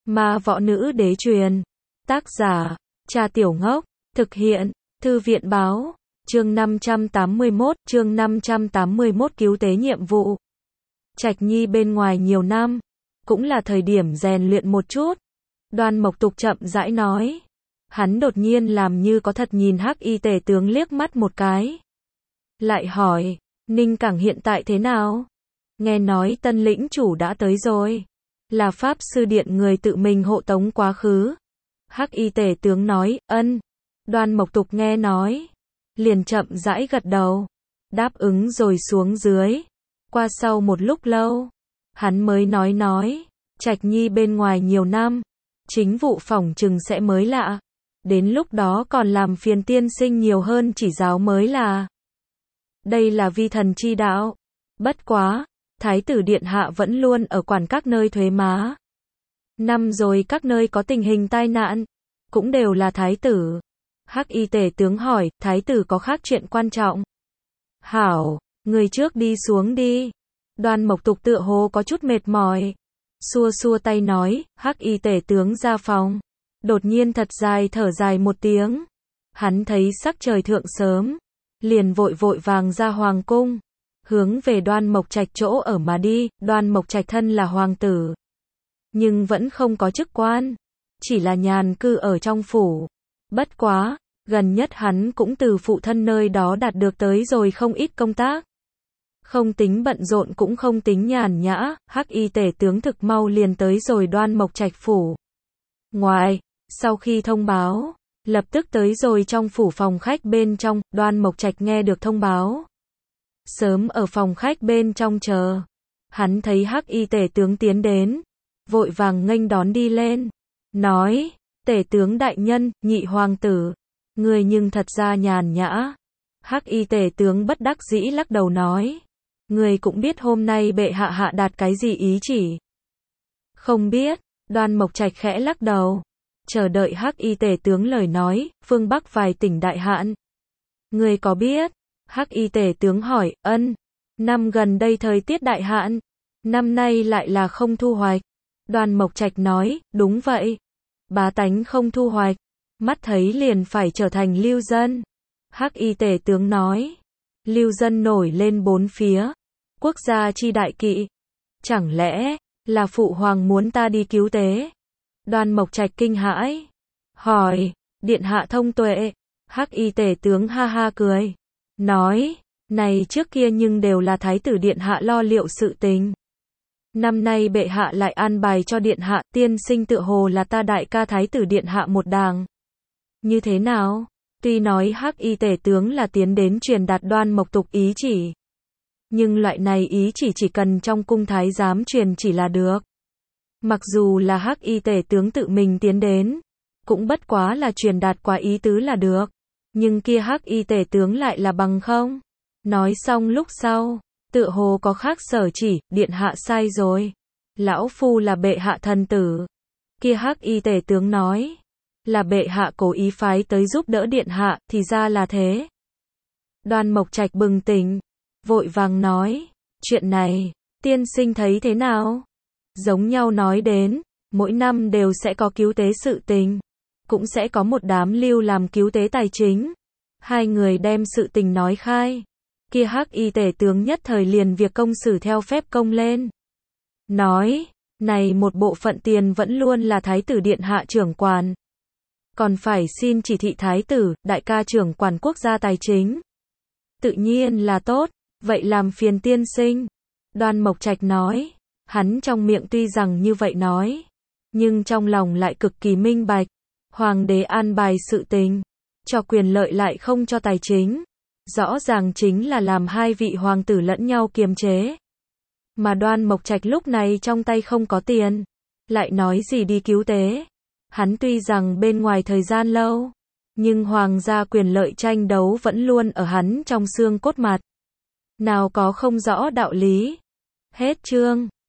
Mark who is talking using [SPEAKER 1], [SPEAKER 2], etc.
[SPEAKER 1] Ma võ nữ đế truyền. Tác giả, Trà Tiểu Ngốc. Thực hiện, Thư viện báo. Chương 581 cứu tế nhiệm vụ. Trạch Nhi bên ngoài nhiều năm, cũng là thời điểm rèn luyện một chút. Đoan Mộc Tục chậm rãi nói. Hắn đột nhiên làm như có thật nhìn Hắc Y tể tướng liếc mắt một cái. Lại hỏi, Ninh Cảng hiện tại thế nào? Nghe nói tân lĩnh chủ đã tới rồi. Là Pháp Sư Điện người tự mình hộ tống quá khứ. Hắc Y tể tướng nói, ân. Đoan Mộc Tục nghe nói, liền chậm rãi gật đầu, đáp ứng rồi xuống dưới. Qua sau một lúc lâu, hắn mới nói, Trạch Nhi bên ngoài nhiều năm, chính vụ phỏng chừng sẽ mới lạ. Đến lúc đó còn làm phiền tiên sinh nhiều hơn chỉ giáo mới là. Đây là vi thần chi đạo. Bất quá, Thái tử Điện Hạ vẫn luôn ở quản các nơi thuế má. Năm rồi các nơi có tình hình tai nạn, cũng đều là Thái tử. Hắc Y tể tướng hỏi, Thái tử có khác chuyện quan trọng? Hảo, người trước đi xuống đi. Đoan Mộc Tục tựa hồ có chút mệt mỏi. Xua xua tay nói, Hắc Y tể tướng ra phòng. Đột nhiên thật dài thở dài một tiếng. Hắn thấy sắc trời thượng sớm, liền vội vàng ra hoàng cung, hướng về Đoan Mộc Trạch chỗ ở mà đi. Đoan Mộc Trạch thân là hoàng tử, nhưng vẫn không có chức quan, chỉ là nhàn cư ở trong phủ. Bất quá, gần nhất hắn cũng từ phụ thân nơi đó đạt được tới rồi không ít công tác. Không tính bận rộn cũng không tính nhàn nhã, Hắc Y tể tướng thực mau liền tới rồi Đoan Mộc Trạch phủ. Ngoài, sau khi thông báo, lập tức tới rồi trong phủ phòng khách bên trong. Đoan Mộc Trạch nghe được thông báo, sớm ở phòng khách bên trong chờ. Hắn thấy Hắc Y tể tướng tiến đến, vội vàng nghênh đón đi lên, nói, tể tướng đại nhân, nhị hoàng tử, người nhưng thật ra nhàn nhã. Hắc Y tể tướng bất đắc dĩ lắc đầu nói, người cũng biết hôm nay bệ hạ hạ đạt cái gì ý chỉ? Không biết. Đoan Mộc Trạch khẽ lắc đầu, chờ đợi Hắc Y tể tướng lời nói. Phương Bắc vài tỉnh đại hạn, người có biết? Hắc Y tể tướng hỏi, ân. Năm gần đây thời tiết đại hạn, năm nay lại là không thu hoạch. Đoan Mộc Trạch nói, đúng vậy. Bá tánh không thu hoạch, mắt thấy liền phải trở thành lưu dân. Hắc Y tể tướng nói, lưu dân nổi lên bốn phía, quốc gia chi đại kỵ. Chẳng lẽ là phụ hoàng muốn ta đi cứu tế? Đoan Mộc Trạch kinh hãi, hỏi, điện hạ thông tuệ. Hắc Y tể tướng ha ha cười, nói, này trước kia nhưng đều là Thái tử Điện Hạ lo liệu sự tình. Năm nay bệ hạ lại an bài cho Điện Hạ, tiên sinh tựa hồ là ta đại ca Thái tử Điện Hạ một đàng. Như thế nào? Tuy nói Hắc Y tể tướng là tiến đến truyền đạt Đoan Mộc Tục ý chỉ, nhưng loại này ý chỉ cần trong cung thái giám truyền chỉ là được. Mặc dù là Hắc Y tể tướng tự mình tiến đến, cũng bất quá là truyền đạt qua ý tứ là được. Nhưng kia Hắc Y tể tướng lại là bằng không. Nói xong lúc sau, tựa hồ có khác sở chỉ, điện hạ sai rồi. Lão phu là bệ hạ thần tử. Kia Hắc Y tể tướng nói, là bệ hạ cố ý phái tới giúp đỡ điện hạ, thì ra là thế. Đoan Mộc Trạch bừng tỉnh, vội vàng nói, chuyện này, tiên sinh thấy thế nào? Giống nhau nói đến, mỗi năm đều sẽ có cứu tế sự tình, cũng sẽ có một đám lưu làm cứu tế tài chính. Hai người đem sự tình nói khai. Kia Hắc Y tể tướng nhất thời liền việc công xử theo phép công lên. Nói, này một bộ phận tiền vẫn luôn là Thái tử Điện Hạ trưởng quản. Còn phải xin chỉ thị Thái tử, đại ca trưởng quản quốc gia tài chính. Tự nhiên là tốt, vậy làm phiền tiên sinh. Đoan Mộc Trạch nói, hắn trong miệng tuy rằng như vậy nói, nhưng trong lòng lại cực kỳ minh bạch. Hoàng đế an bài sự tình, cho quyền lợi lại không cho tài chính. Rõ ràng chính là làm hai vị hoàng tử lẫn nhau kiềm chế. Mà Đoan Mộc Trạch lúc này trong tay không có tiền, lại nói gì đi cứu tế. Hắn tuy rằng bên ngoài thời gian lâu, nhưng hoàng gia quyền lợi tranh đấu vẫn luôn ở hắn trong xương cốt mặt. Nào có không rõ đạo lý. Hết chương.